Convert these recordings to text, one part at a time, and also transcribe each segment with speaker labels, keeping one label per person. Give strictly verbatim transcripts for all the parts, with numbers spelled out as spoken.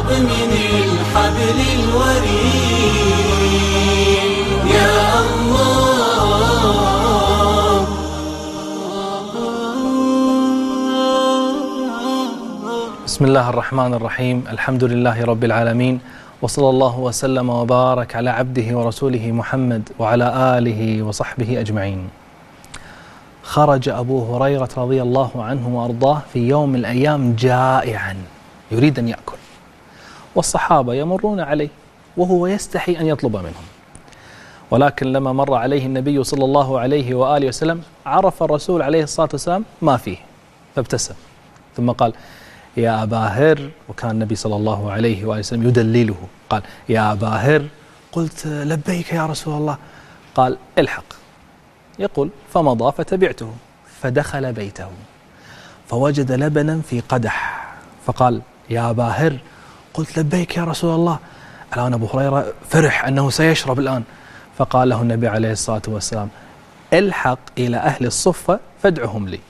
Speaker 1: قرب من الحبل الوريد يا الله.
Speaker 2: بسم الله الرحمن الرحيم. الحمد لله رب العالمين، وصلى الله وسلم وبارك على عبده ورسوله محمد وعلى آله وصحبه أجمعين. خرج أبو هريرة رضي الله عنه وأرضاه في يوم من الأيام جائعا يريد أن يأكل، والصحابة يمرون عليه وهو يستحي أن يطلب منهم، ولكن لما مر عليه النبي صلى الله عليه وآله وسلم عرف الرسول عليه الصلاة والسلام ما فيه فابتسم، ثم قال: يا أبا هر. وكان النبي صلى الله عليه وآله وسلم يدلله، قال: يا أبا هر. قلت: لبيك يا رسول الله. قال: الحق. يقول: فمضى فتبعته، فدخل بيته فوجد لبنا في قدح، فقال: يا أبا هر. قلت: لبيك يا رسول الله. الآن أبو هريرة فرح أنه سيشرب الآن، فقال له النبي عليه الصلاة والسلام: الحق إلى أهل الصفة فادعهم لي.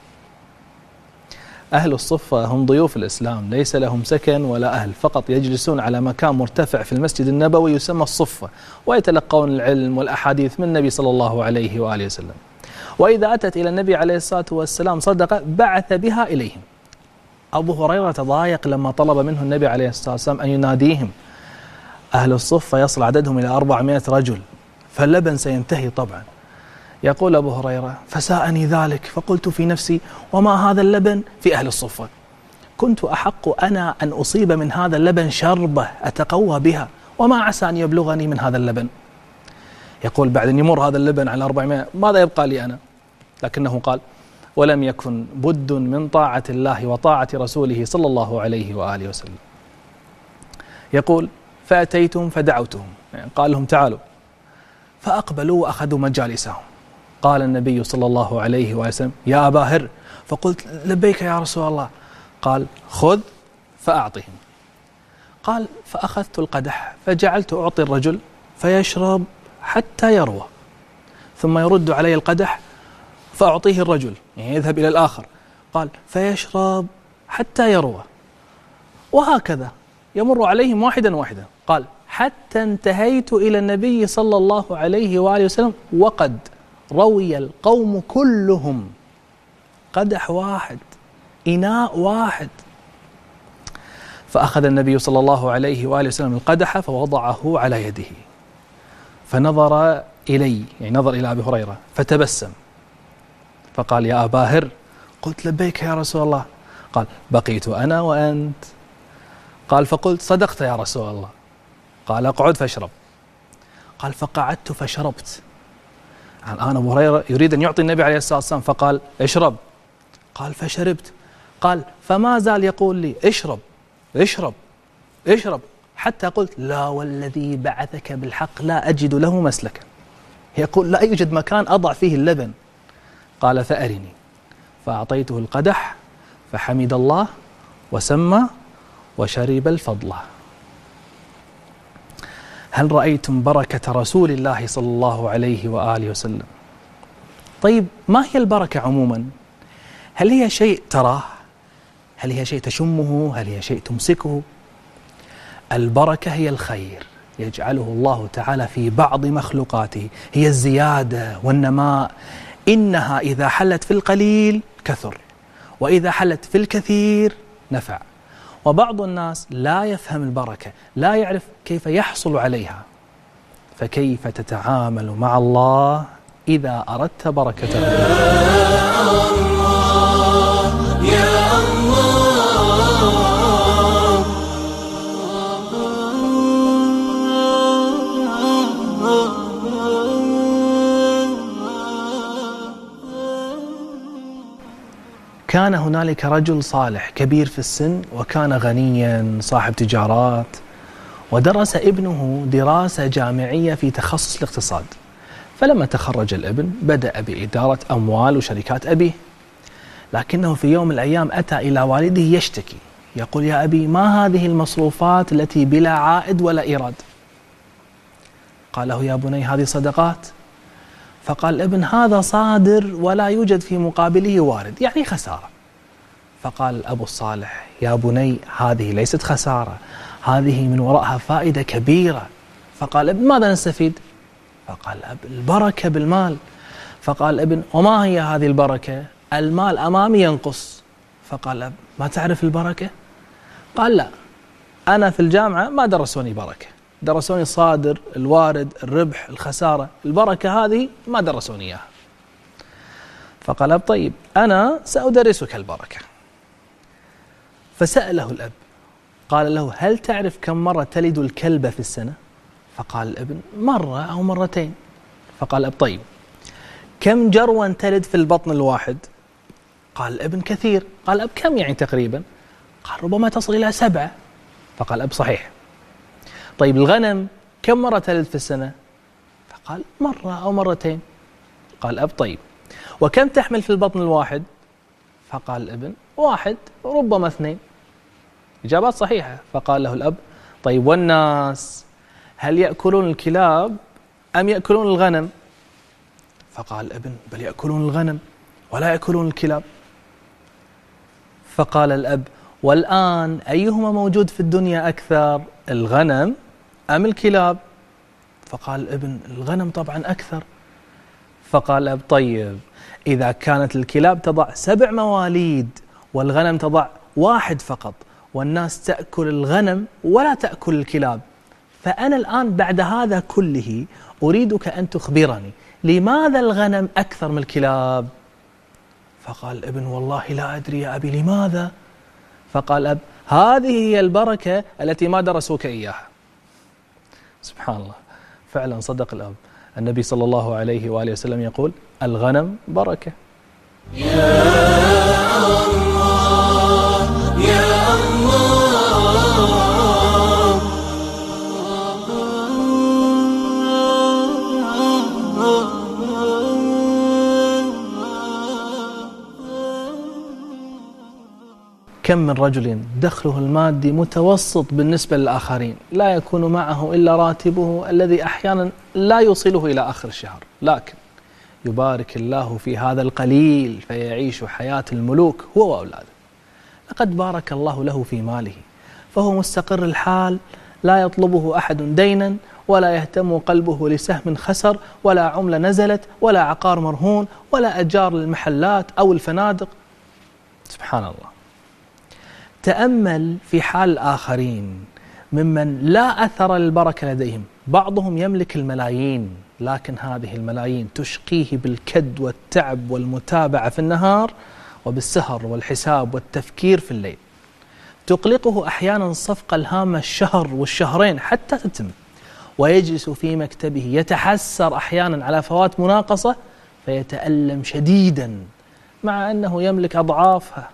Speaker 2: أهل الصفة هم ضيوف الإسلام، ليس لهم سكن ولا أهل، فقط يجلسون على مكان مرتفع في المسجد النبوي يسمى الصفة، ويتلقون العلم والأحاديث من النبي صلى الله عليه وآله وسلم. وإذا أتت إلى النبي عليه الصلاة والسلام صدقة بعث بها إليهم. أبو هريرة تضايق لما طلب منه النبي عليه الصلاة والسلام أن يناديهم. أهل الصفة يصل عددهم إلى أربعمائة رجل، فاللبن سينتهي طبعا. يقول أبو هريرة: فساءني ذلك، فقلت في نفسي: وما هذا اللبن في أهل الصفة؟ كنت أحق أنا أن أصيب من هذا اللبن شربة أتقوى بها، وما عسى أن يبلغني من هذا اللبن. يقول: بعد أن يمر هذا اللبن على أربعمائة ماذا يبقى لي أنا؟ لكنه قال: ولم يكن بد من طاعة الله وطاعة رسوله صلى الله عليه وآله وسلم. يقول: فأتيتهم فدعوتهم، يعني قال لهم: تعالوا، فأقبلوا وأخذوا مجالسهم. قال النبي صلى الله عليه وسلم: يا أبا هر. فقلت: لبيك يا رسول الله. قال: خذ فأعطهم. قال: فأخذت القدح فجعلت أعطي الرجل فيشرب حتى يروى، ثم يرد علي القدح فأعطيه الرجل، يعني يذهب إلى الآخر. قال: فيشرب حتى يروى، وهكذا يمر عليهم واحدا واحدا. قال: حتى انتهيت إلى النبي صلى الله عليه وآله وسلم وقد روي القوم كلهم، قدح واحد، إناء واحد. فأخذ النبي صلى الله عليه وآله وسلم القدح فوضعه على يده، فنظر إلي، يعني نظر إلى أبي هريرة، فتبسم فقال: يا أبا هر. قلت: لبيك يا رسول الله. قال: بقيت أنا وأنت. قال: فقلت: صدقت يا رسول الله. قال: اقعد فاشرب. قال: فقعدت فشربت. الآن أبو هريرة يريد أن يعطي النبي عليه الصلاة والسلام، فقال: اشرب. قال: فشربت. قال: فما زال يقول لي: اشرب اشرب اشرب، حتى قلت: لا والذي بعثك بالحق لا أجد له مسلكا. يقول: لا يوجد مكان أضع فيه اللبن. قال: فأرني. فأعطيته القدح فحمد الله وسمى وشرب الفضلة. هل رأيتم بركة رسول الله صلى الله عليه وآله وسلم؟ طيب، ما هي البركة عموما؟ هل هي شيء تراه؟ هل هي شيء تشمه؟ هل هي شيء تمسكه؟ البركة هي الخير يجعله الله تعالى في بعض مخلوقاته، هي الزيادة والنماء. إنها إذا حلت في القليل كثر، وإذا حلت في الكثير نفع. وبعض الناس لا يفهم البركة، لا يعرف كيف يحصل عليها. فكيف تتعامل مع الله إذا أردت بركته؟
Speaker 1: يا الله يا الله.
Speaker 2: كان هنالك رجل صالح كبير في السن، وكان غنيا صاحب تجارات، ودرس ابنه دراسة جامعية في تخصص الاقتصاد. فلما تخرج الابن بدأ بإدارة أموال وشركات أبيه، لكنه في يوم من الأيام أتى إلى والده يشتكي، يقول: يا أبي، ما هذه المصروفات التي بلا عائد ولا إيراد؟ قال له: يا بني، هذه صدقات. فقال الابن: هذا صادر ولا يوجد في مقابله وارد، يعني خسارة. فقال الأب الصالح: يا بني، هذه ليست خسارة، هذه من وراءها فائدة كبيرة. فقال ابن ماذا نستفيد؟ فقال الأب البركة بالمال. فقال الابن وما هي هذه البركة؟ المال أمامي ينقص. فقال الأب ما تعرف البركة؟ قال لا، أنا في الجامعة ما درسوني بركة، درسوني صادر، الوارد، الربح، الخسارة، البركة هذه ما درسوني إياها. فقال الأب طيب أنا سأدرسك البركة. فسأله الأب قال له هل تعرف كم مرة تلد الكلبة في السنة؟ فقال الابن مرة أو مرتين. فقال الأب طيب كم جروا تلد في البطن الواحد؟ قال الابن كثير. قال الأب كم يعني تقريبا؟ قال ربما تصل إلى سبعة. فقال الأب صحيح. طيب الغنم كم مرة تلد في السنة؟ فقال مرة أو مرتين. قال الأب طيب وكم تحمل في البطن الواحد؟ فقال الابن واحد ربما اثنين. إجابات صحيحة. فقال له الأب طيب والناس هل يأكلون الكلاب أم يأكلون الغنم؟ فقال الابن بل يأكلون الغنم ولا يأكلون الكلاب. فقال الأب والآن أيهما موجود في الدنيا أكثر، الغنم أم الكلاب؟ فقال الابن الغنم طبعا أكثر. فقال الأب طيب إذا كانت الكلاب تضع سبع مواليد والغنم تضع واحد فقط والناس تأكل الغنم ولا تأكل الكلاب، فأنا الآن بعد هذا كله أريدك أن تخبرني لماذا الغنم أكثر من الكلاب؟ فقال الابن والله لا أدري يا أبي لماذا؟ فقال الأب هذه هي البركة التي ما درسوك إياها. سبحان الله، فعلا صدق الأب. النبي صلى الله عليه وآله وسلم يقول الغنم بركة.
Speaker 1: يا الله يا الله
Speaker 2: كم من رجل دخله المادي متوسط بالنسبة للآخرين لا يكون معه إلا راتبه الذي أحيانا لا يوصله إلى آخر الشهر، لكن يبارك الله في هذا القليل فيعيش حياة الملوك هو وأولاده. لقد بارك الله له في ماله فهو مستقر الحال، لا يطلبه أحد دينا ولا يهتم قلبه لسهم خسر ولا عملة نزلت ولا عقار مرهون ولا أجار للمحلات أو الفنادق. سبحان الله. تأمل في حال الآخرين ممن لا أثر للبركة لديهم، بعضهم يملك الملايين لكن هذه الملايين تشقيه بالكد والتعب والمتابعة في النهار وبالسهر والحساب والتفكير في الليل. تقلقه أحيانا الصفقة الهامة الشهر والشهرين حتى تتم، ويجلس في مكتبه يتحسر أحيانا على فوات مناقصة فيتألم شديدا مع أنه يملك أضعافها.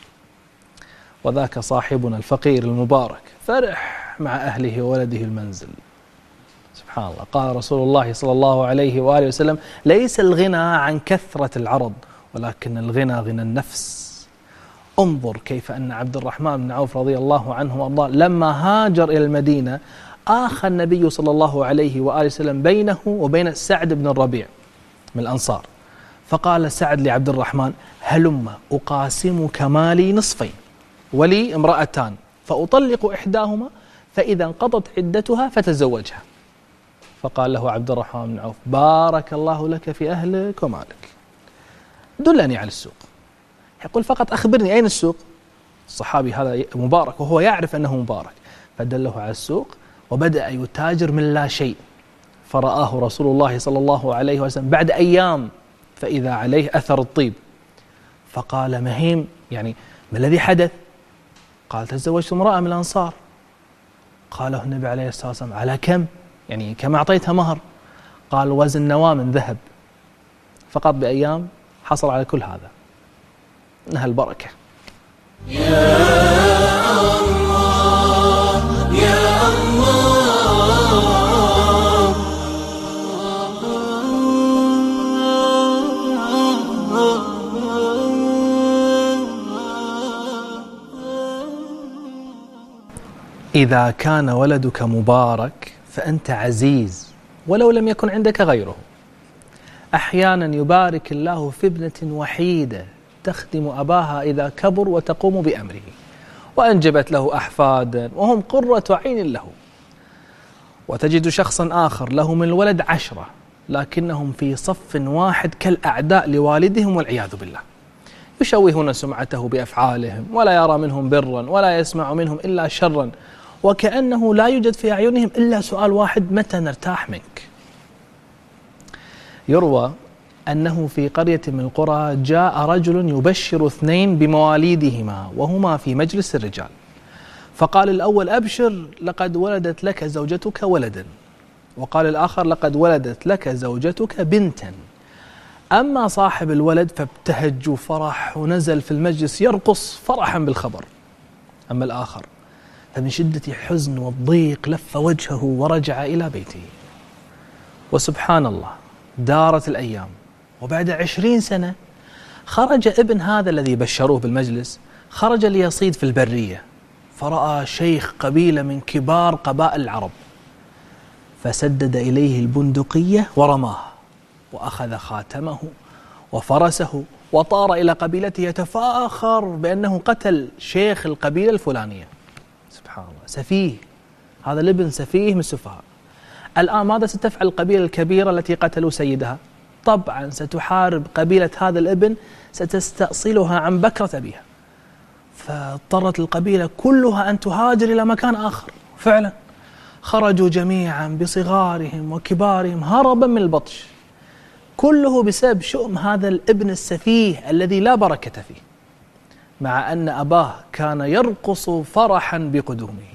Speaker 2: وذاك صاحبنا الفقير المبارك فرح مع أهله وولده المنزل. سبحان الله. قال رسول الله صلى الله عليه وآله وسلم ليس الغنى عن كثرة العرض ولكن الغنى غنى النفس. انظر كيف أن عبد الرحمن بن عوف رضي الله عنه وأرضاه لما هاجر إلى المدينة آخى النبي صلى الله عليه وآله وسلم بينه وبين سعد بن الربيع من الأنصار، فقال سعد لعبد الرحمن هلم أقاسمك مالي نصفين ولي امرأتان فأطلق إحداهما فإذا انقضت عدتها فتزوجها. فقال له عبد الرحمن بن عوف بارك الله لك في أهلك ومالك، دلني على السوق. يقول فقط أخبرني أين السوق؟ الصحابي هذا مبارك وهو يعرف أنه مبارك، فدله على السوق وبدأ يتاجر من لا شيء. فرآه رسول الله صلى الله عليه وسلم بعد أيام فإذا عليه أثر الطيب، فقال مهيم يعني ما الذي حدث؟ قال تزوجت امرأة من الأنصار. قال له النبي عليه الصلاة والسلام على كم؟ يعني كم أعطيتها مهر؟ قال وزن نواة من ذهب. فقط بأيام حصل على كل هذا. إنها البركة.
Speaker 1: يا الله يا الله
Speaker 2: إذا كان ولدك مبارك فأنت عزيز ولو لم يكن عندك غيره. أحيانا يبارك الله في ابنة وحيدة تخدم أباها إذا كبر وتقوم بأمره، وأنجبت له أحفادا وهم قرة عين له. وتجد شخصا آخر له من الولد عشرة لكنهم في صف واحد كالأعداء لوالدهم والعياذ بالله، يشوهون سمعته بأفعالهم ولا يرى منهم برا ولا يسمع منهم إلا شرا، وكأنه لا يوجد في أعينهم إلا سؤال واحد: متى نرتاح منك؟ يروى أنه في قرية من القرى جاء رجل يبشر اثنين بمواليدهما وهما في مجلس الرجال، فقال الأول: أبشر لقد ولدت لك زوجتك ولدا، وقال الآخر: لقد ولدت لك زوجتك بنتا. أما صاحب الولد فابتهج وفرح ونزل في المجلس يرقص فرحا بالخبر، أما الآخر فمن شدة الحزن والضيق لف وجهه ورجع إلى بيته. وسبحان الله، دارت الأيام، وبعد عشرين سنة خرج ابن هذا الذي بشروه بالمجلس، خرج ليصيد في البرية، فرأى شيخ قبيلة من كبار قبائل العرب، فسدد إليه البندقية ورماه، وأخذ خاتمه وفرسه وطار إلى قبيلته يتفاخر بأنه قتل شيخ القبيلة الفلانية. سبحان الله، سفيه، هذا الابن سفيه من السفهاء. الآن ماذا ستفعل القبيلة الكبيرة التي قتلوا سيدها؟ طبعا ستحارب قبيلة هذا الابن، ستستأصلها عن بكرة أبيها. فاضطرت القبيلة كلها أن تهاجر إلى مكان آخر. فعلا خرجوا جميعا بصغارهم وكبارهم هربا من البطش، كله بسبب شؤم هذا الابن السفيه الذي لا بركة فيه، مع أن أباه كان يرقص فرحا بقدومه.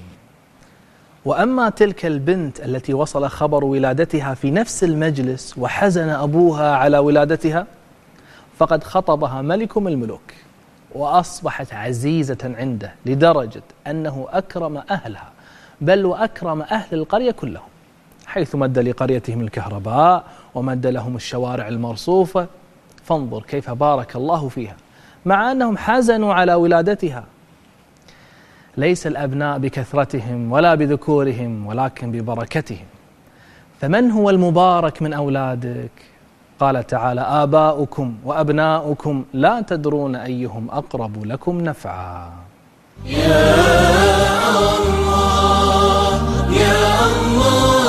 Speaker 2: وأما تلك البنت التي وصل خبر ولادتها في نفس المجلس وحزن أبوها على ولادتها، فقد خطبها ملك من الملوك وأصبحت عزيزة عنده، لدرجة أنه أكرم أهلها بل وأكرم أهل القرية كلهم، حيث مد لقريتهم الكهرباء ومد لهم الشوارع المرصوفة. فانظر كيف بارك الله فيها، مع أنهم حزنوا على ولادتها. ليس الأبناء بكثرتهم ولا بذكورهم، ولكن ببركتهم. فمن هو المبارك من أولادك؟ قال تعالى: آباؤكم وأبناؤكم لا تدرون أيهم أقرب لكم نفعا.
Speaker 1: يا الله يا الله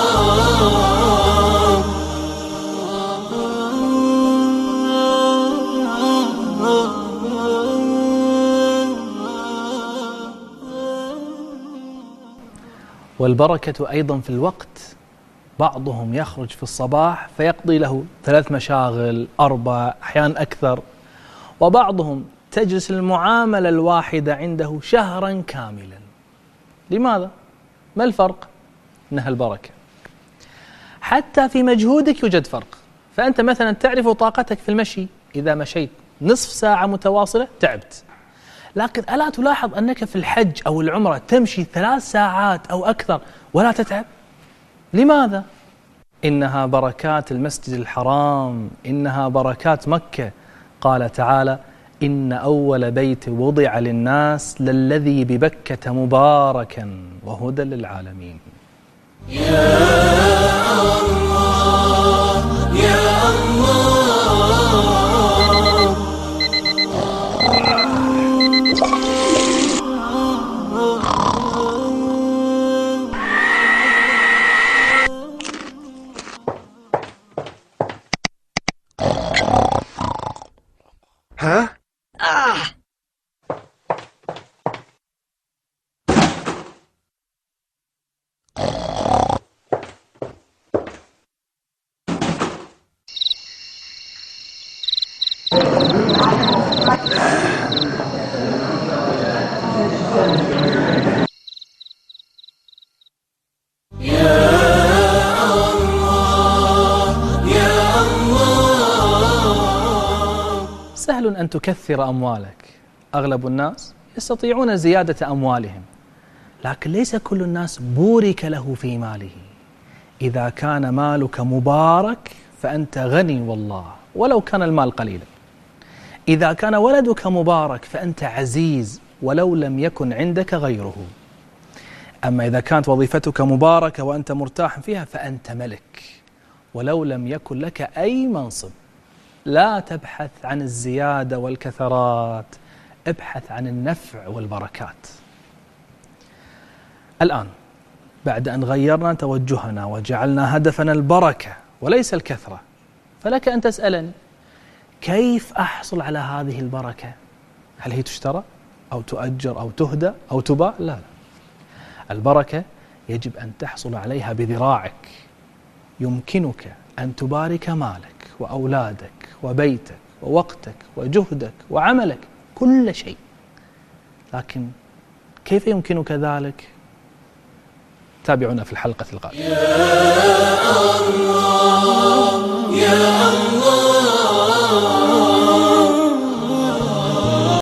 Speaker 2: والبركة أيضا في الوقت. بعضهم يخرج في الصباح فيقضي له ثلاث مشاغل، أربع، أحيانا أكثر، وبعضهم تجلس المعاملة الواحدة عنده شهرا كاملا. لماذا؟ ما الفرق؟ إنها البركة. حتى في مجهودك يوجد فرق. فأنت مثلا تعرف طاقتك في المشي، إذا مشيت نصف ساعة متواصلة تعبت، لكن ألا تلاحظ أنك في الحج أو العمرة تمشي ثلاث ساعات أو أكثر ولا تتعب؟ لماذا؟ إنها بركات المسجد الحرام، إنها بركات مكة. قال تعالى: إن أول بيت وضع للناس للذي ببكة مباركا وهدى للعالمين.
Speaker 1: يا الله يا الله
Speaker 3: ها؟ آه.
Speaker 2: سهل أن تكثر أموالك. أغلب الناس يستطيعون زيادة أموالهم، لكن ليس كل الناس بورك له في ماله. إذا كان مالك مبارك فأنت غني والله ولو كان المال قليلا. إذا كان ولدك مبارك فأنت عزيز ولو لم يكن عندك غيره. أما إذا كانت وظيفتك مباركة وأنت مرتاح فيها فأنت ملك ولو لم يكن لك أي منصب. لا تبحث عن الزيادة والكثرات، ابحث عن النفع والبركات. الآن بعد أن غيرنا توجهنا وجعلنا هدفنا البركة وليس الكثرة، فلك أن تسألني كيف أحصل على هذه البركة؟ هل هي تشترى أو تؤجر أو تهدى أو تباع؟ لا لا، البركة يجب أن تحصل عليها بذراعك. يمكنك أن تبارك مالك وأولادك وبيتك ووقتك وجهدك وعملك، كل شيء، لكن كيف يمكنك ذلك؟ تابعونا في الحلقة القادمة.
Speaker 1: يا الله يا